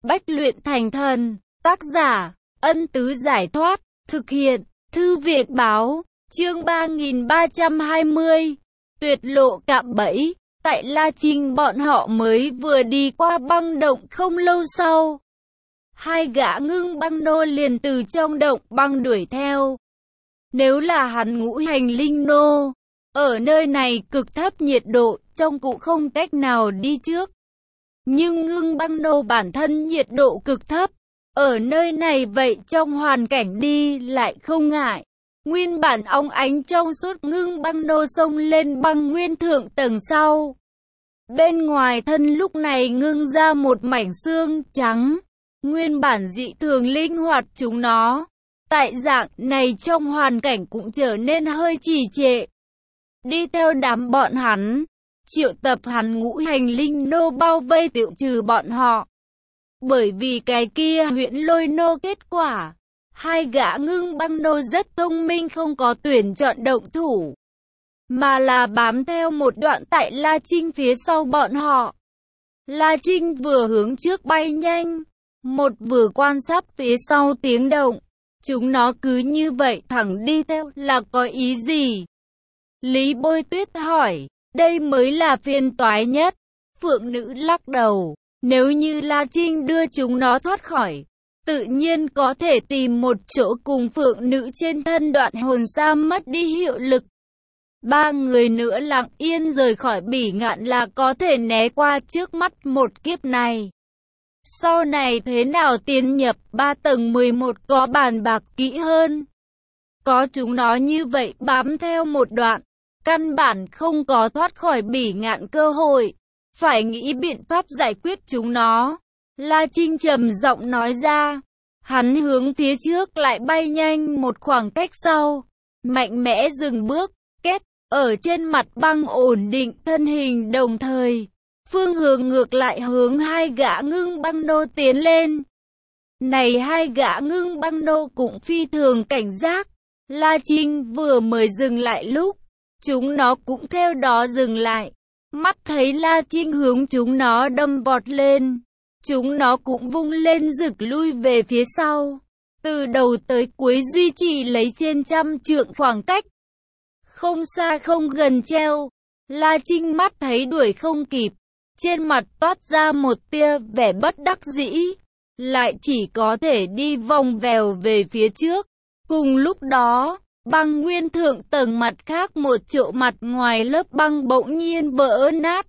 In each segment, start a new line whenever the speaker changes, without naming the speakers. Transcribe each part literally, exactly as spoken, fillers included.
Bách luyện thành thần. Tác giả, Ân Tứ Giải Thoát. Thực hiện, Thư viện Báo. Chương ba nghìn ba trăm hai mươi. Tuyệt lộ cạm bẫy. Tại La Trinh bọn họ mới vừa đi qua băng động không lâu sau. Hai gã ngưng băng nô liền từ trong động băng đuổi theo. Nếu là hắn ngũ hành linh nô, ở nơi này cực thấp nhiệt độ, trong cũng không cách nào đi trước. Nhưng ngưng băng nô bản thân nhiệt độ cực thấp, ở nơi này vậy trong hoàn cảnh đi lại không ngại. Nguyên bản óng ánh trong suốt ngưng băng nô xông lên băng nguyên thượng tầng sau. Bên ngoài thân lúc này ngưng ra một mảnh xương trắng. Nguyên bản dị thường linh hoạt chúng nó, tại dạng này trong hoàn cảnh cũng trở nên hơi trì trệ. Đi theo đám bọn hắn, triệu tập hắn ngũ hành linh nô bao vây tiêu trừ bọn họ. Bởi vì cái kia huyễn lôi nô kết quả, hai gã ngưng băng nô rất thông minh không có tuyển chọn động thủ, mà là bám theo một đoạn tại La Trinh phía sau bọn họ. La Trinh vừa hướng trước bay nhanh, một vừa quan sát phía sau tiếng động. Chúng nó cứ như vậy thẳng đi theo là có ý gì? Lý Bôi Tuyết hỏi, đây mới là phiền toái nhất. Phượng Nữ lắc đầu, nếu như La Trinh đưa chúng nó thoát khỏi, tự nhiên có thể tìm một chỗ cùng Phượng Nữ trên thân đoạn hồn sa mất đi hiệu lực. Ba người nữa lặng yên rời khỏi Bỉ Ngạn là có thể né qua trước mắt một kiếp này. Sau này thế nào tiến nhập ba tầng mười một có bàn bạc kỹ hơn. Có chúng nó như vậy bám theo một đoạn, căn bản không có thoát khỏi Bỉ Ngạn cơ hội. Phải nghĩ biện pháp giải quyết chúng nó. La Trinh trầm giọng nói ra. Hắn hướng phía trước lại bay nhanh một khoảng cách sau. Mạnh mẽ dừng bước, kết, ở trên mặt băng ổn định thân hình đồng thời. Phương hướng ngược lại hướng hai gã ngưng băng nô tiến lên. Này hai gã ngưng băng nô cũng phi thường cảnh giác. La Trinh vừa mới dừng lại lúc, chúng nó cũng theo đó dừng lại. Mắt thấy La Trinh hướng chúng nó đâm vọt lên, chúng nó cũng vung lên rực lui về phía sau. Từ đầu tới cuối duy trì lấy trên trăm trượng khoảng cách. Không xa không gần treo. La Trinh mắt thấy đuổi không kịp. Trên mặt toát ra một tia vẻ bất đắc dĩ, lại chỉ có thể đi vòng vèo về phía trước. Cùng lúc đó, băng nguyên thượng tầng mặt khác một chỗ mặt ngoài lớp băng bỗng nhiên vỡ nát.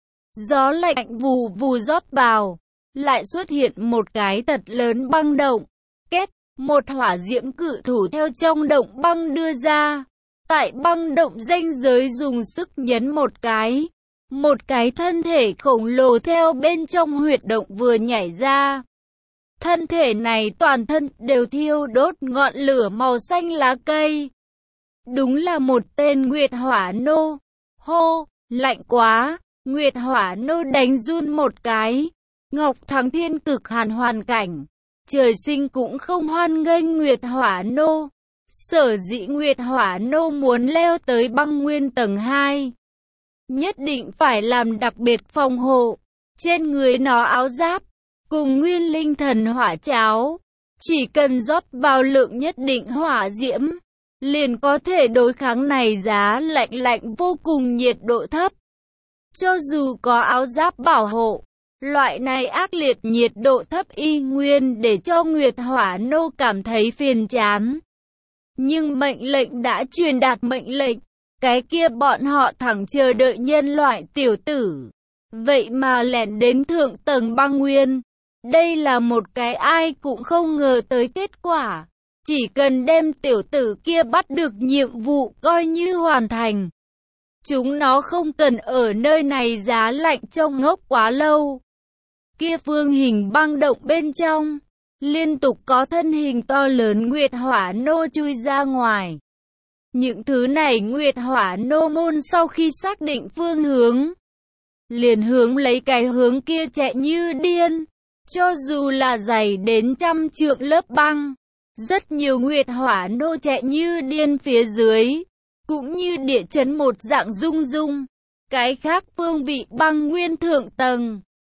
Gió lạnh vù vù rót vào, lại xuất hiện một cái thật lớn băng động. Kết, một hỏa diễm cự thủ theo trong động băng đưa ra. Tại băng động ranh giới dùng sức nhấn một cái. Một cái thân thể khổng lồ theo bên trong huyệt động vừa nhảy ra. Thân thể này toàn thân đều thiêu đốt ngọn lửa màu xanh lá cây. Đúng là một tên Nguyệt Hỏa Nô. Hô, lạnh quá. Nguyệt Hỏa Nô đánh run một cái. Ngọc Thắng Thiên cực hàn hoàn cảnh. Trời sinh cũng không hoan nghênh Nguyệt Hỏa Nô. Sở dĩ Nguyệt Hỏa Nô muốn leo tới băng nguyên tầng hai. Nhất định phải làm đặc biệt phòng hộ. Trên người nó áo giáp, cùng nguyên linh thần hỏa cháo. Chỉ cần rót vào lượng nhất định hỏa diễm, liền có thể đối kháng này giá lạnh lạnh vô cùng nhiệt độ thấp. Cho dù có áo giáp bảo hộ, loại này ác liệt nhiệt độ thấp y nguyên để cho Nguyệt Hỏa Nô cảm thấy phiền chán. Nhưng mệnh lệnh đã truyền đạt mệnh lệnh. Cái kia bọn họ thẳng chờ đợi nhân loại tiểu tử. Vậy mà lẻn đến thượng tầng băng nguyên. Đây là một cái ai cũng không ngờ tới kết quả. Chỉ cần đem tiểu tử kia bắt được nhiệm vụ coi như hoàn thành. Chúng nó không cần ở nơi này giá lạnh trong ngốc quá lâu. Kia phương hình băng động bên trong, liên tục có thân hình to lớn Nguyệt Hỏa Nô chui ra ngoài. Những thứ này Nguyệt Hỏa Nô môn sau khi xác định phương hướng, liền hướng lấy cái hướng kia chạy như điên. Cho dù là dày đến trăm trượng lớp băng, rất nhiều Nguyệt Hỏa Nô chạy như điên phía dưới, cũng như địa chấn một dạng rung rung. Cái khác phương vị băng nguyên thượng tầng,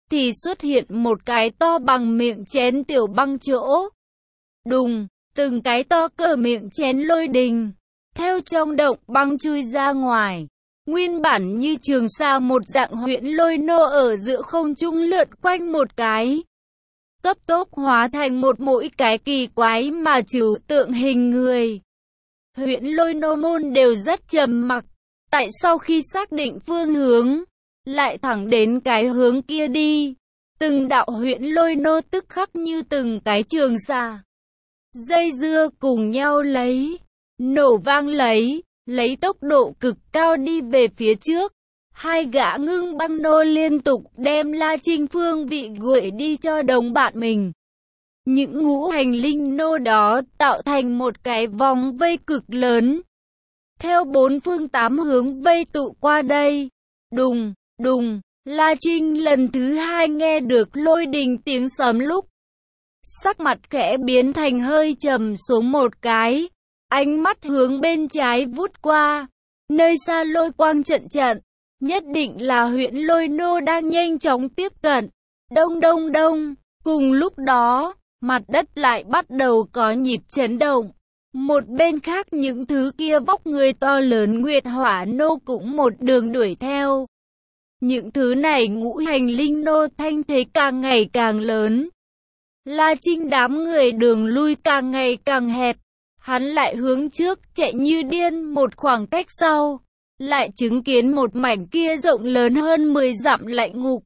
thì xuất hiện một cái to bằng miệng chén tiểu băng chỗ. Đùng, từng cái to cỡ miệng chén lôi đình, theo trong động băng chui ra ngoài. Nguyên bản như trường sa một dạng huyễn lôi nô ở giữa không trung lượn quanh một cái, cấp tốc hóa thành một mỗi cái kỳ quái mà trừu tượng hình người. Huyễn lôi nô môn đều rất trầm mặc, tại sau khi xác định phương hướng, lại thẳng đến cái hướng kia đi. Từng đạo huyễn lôi nô tức khắc như từng cái trường sa, dây dưa cùng nhau lấy, nổ vang lấy, lấy tốc độ cực cao đi về phía trước. Hai gã ngưng băng nô liên tục đem La Trinh phương vị gửi đi cho đồng bạn mình. Những ngũ hành linh nô đó tạo thành một cái vòng vây cực lớn, theo bốn phương tám hướng vây tụ qua đây. Đùng, đùng, La Trinh lần thứ hai nghe được lôi đình tiếng sấm lúc, sắc mặt khẽ biến thành hơi trầm xuống một cái, ánh mắt hướng bên trái vút qua, nơi xa lôi quang trận trận, nhất định là huyễn lôi nô đang nhanh chóng tiếp cận. Đông đông đông, cùng lúc đó, mặt đất lại bắt đầu có nhịp chấn động. Một bên khác những thứ kia vóc người to lớn nguyệt hỏa nô cũng một đường đuổi theo. Những thứ này ngũ hành linh nô thanh thế càng ngày càng lớn. La Trinh đám người đường lui càng ngày càng hẹp. Hắn lại hướng trước chạy như điên, một khoảng cách sau, lại chứng kiến một mảnh kia rộng lớn hơn mười dặm lạnh ngục.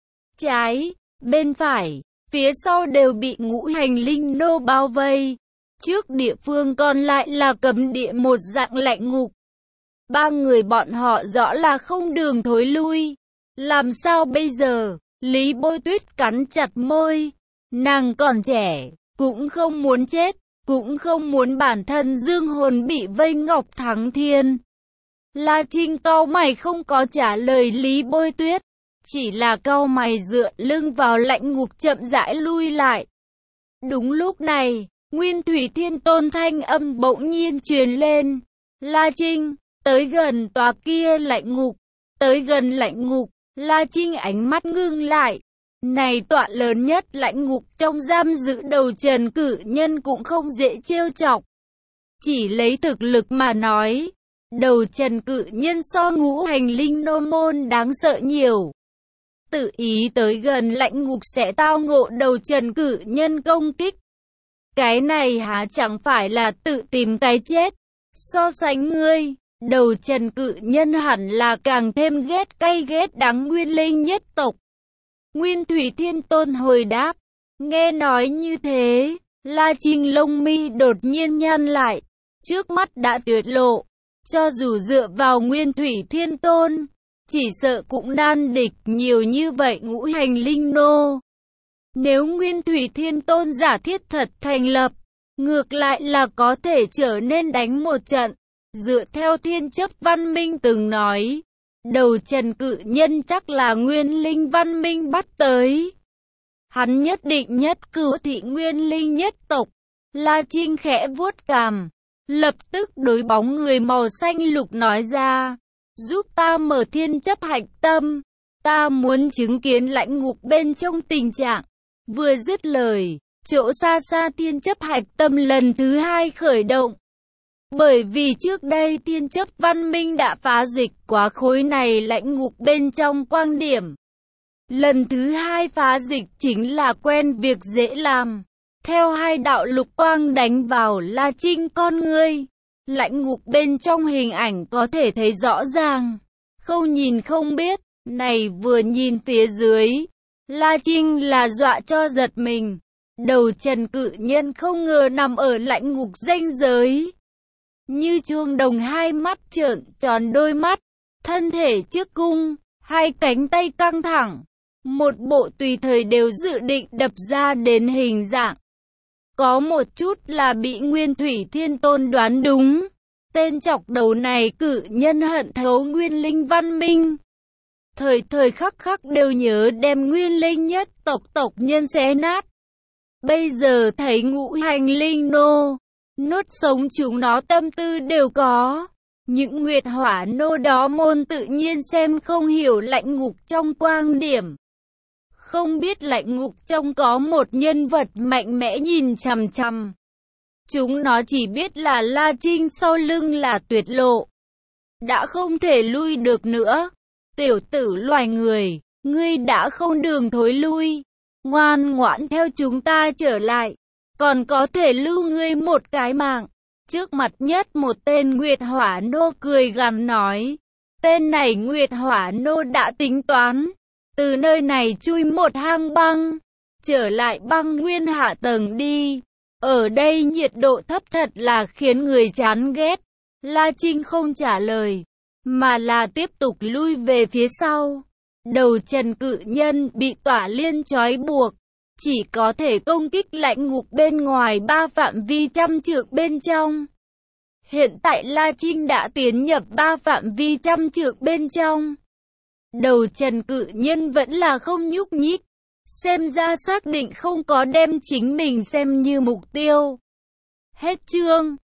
Trái, bên phải, phía sau đều bị ngũ hành linh nô bao vây. Trước địa phương còn lại là cấm địa một dạng lạnh ngục. Ba người bọn họ rõ là không đường thối lui. Làm sao bây giờ? Lý Bôi Tuyết cắn chặt môi. Nàng còn trẻ, cũng không muốn chết, cũng không muốn bản thân dương hồn bị vây Ngọc Thắng Thiên. La Trinh cau mày không có trả lời Lý Bôi Tuyết, chỉ là cau mày dựa lưng vào lạnh ngục chậm rãi lui lại. Đúng lúc này, Nguyên Thủy Thiên Tôn thanh âm bỗng nhiên truyền lên. La Trinh, tới gần tòa kia lạnh ngục, tới gần lạnh ngục. La Trinh ánh mắt ngưng lại. Này tọa lớn nhất lạnh ngục trong giam giữ đầu Trần Cử Nhân cũng không dễ trêu chọc. Chỉ lấy thực lực mà nói, đầu Trần Cử Nhân so ngũ hành linh nô môn đáng sợ nhiều. Tự ý tới gần lạnh ngục sẽ tao ngộ đầu Trần Cử Nhân công kích. Cái này há chẳng phải là tự tìm cái chết. So sánh ngươi, đầu Trần Cử Nhân hẳn là càng thêm ghét cay ghét đắng Nguyên Linh nhất tộc. Nguyên Thủy Thiên Tôn hồi đáp. Nghe nói như thế, La Trinh lông mi đột nhiên nhăn lại, trước mắt đã tuyệt lộ. Cho dù dựa vào Nguyên Thủy Thiên Tôn, chỉ sợ cũng nan địch nhiều như vậy ngũ hành linh nô. Nếu Nguyên Thủy Thiên Tôn giả thiết thật thành lập, ngược lại là có thể trở nên đánh một trận. Dựa theo Thiên Chấp Văn Minh từng nói, đầu Trần Cử Nhân chắc là Nguyên Linh Văn Minh bắt tới. Hắn nhất định nhất cửu thị Nguyên Linh nhất tộc. La Trinh khẽ vuốt cằm, lập tức đối bóng người màu xanh lục nói ra. Giúp ta mở thiên chấp hạch tâm. Ta muốn chứng kiến lãnh ngục bên trong tình trạng. Vừa dứt lời, chỗ xa xa thiên chấp hạch tâm lần thứ hai khởi động. Bởi vì trước đây Thiên Chấp Văn Minh đã phá dịch quá khối này lãnh ngục bên trong quang điểm. Lần thứ hai phá dịch chính là quen việc dễ làm. Theo hai đạo lục quang đánh vào La Trinh con ngươi, lãnh ngục bên trong hình ảnh có thể thấy rõ ràng. Không nhìn không biết, này vừa nhìn phía dưới, La Trinh là dọa cho giật mình. Đầu Trần Cử Nhân không ngờ nằm ở lãnh ngục ranh giới. Như chuông đồng hai mắt trợn tròn đôi mắt, thân thể trước cung, hai cánh tay căng thẳng, một bộ tùy thời đều dự định đập ra đến hình dạng. Có một chút là bị Nguyên Thủy Thiên Tôn đoán đúng, tên chọc đầu này Cử Nhân hận thấu Nguyên Linh Văn Minh. Thời thời khắc khắc đều nhớ đem Nguyên Linh nhất tộc tộc nhân xé nát. Bây giờ thấy ngũ hành linh nô, nuốt sống chúng nó tâm tư đều có. Những nguyệt hỏa nô đó môn tự nhiên xem không hiểu lạnh ngục trong quang điểm. Không biết lãnh ngục trong có một nhân vật mạnh mẽ nhìn chằm chằm. Chúng nó chỉ biết là La Trinh sau lưng là tuyệt lộ. Đã không thể lui được nữa. Tiểu tử loài người, ngươi đã không đường thối lui. Ngoan ngoãn theo chúng ta trở lại. Còn có thể lưu ngươi một cái mạng. Trước mặt nhất một tên Nguyệt Hỏa Nô cười gằn nói. Tên này Nguyệt Hỏa Nô đã tính toán. Từ nơi này chui một hang băng. Trở lại băng nguyên hạ tầng đi. Ở đây nhiệt độ thấp thật là khiến người chán ghét. La Trinh không trả lời, mà là tiếp tục lui về phía sau. Đầu Trần Cự Nhân bị Tỏa Liên trói buộc. Chỉ có thể công kích lãnh ngục bên ngoài ba phạm vi trăm trượng bên trong. Hiện tại La Trinh đã tiến nhập ba phạm vi trăm trượng bên trong. Đầu Trần Cự Nhân vẫn là không nhúc nhích. Xem ra xác định không có đem chính mình xem như mục tiêu. Hết chương.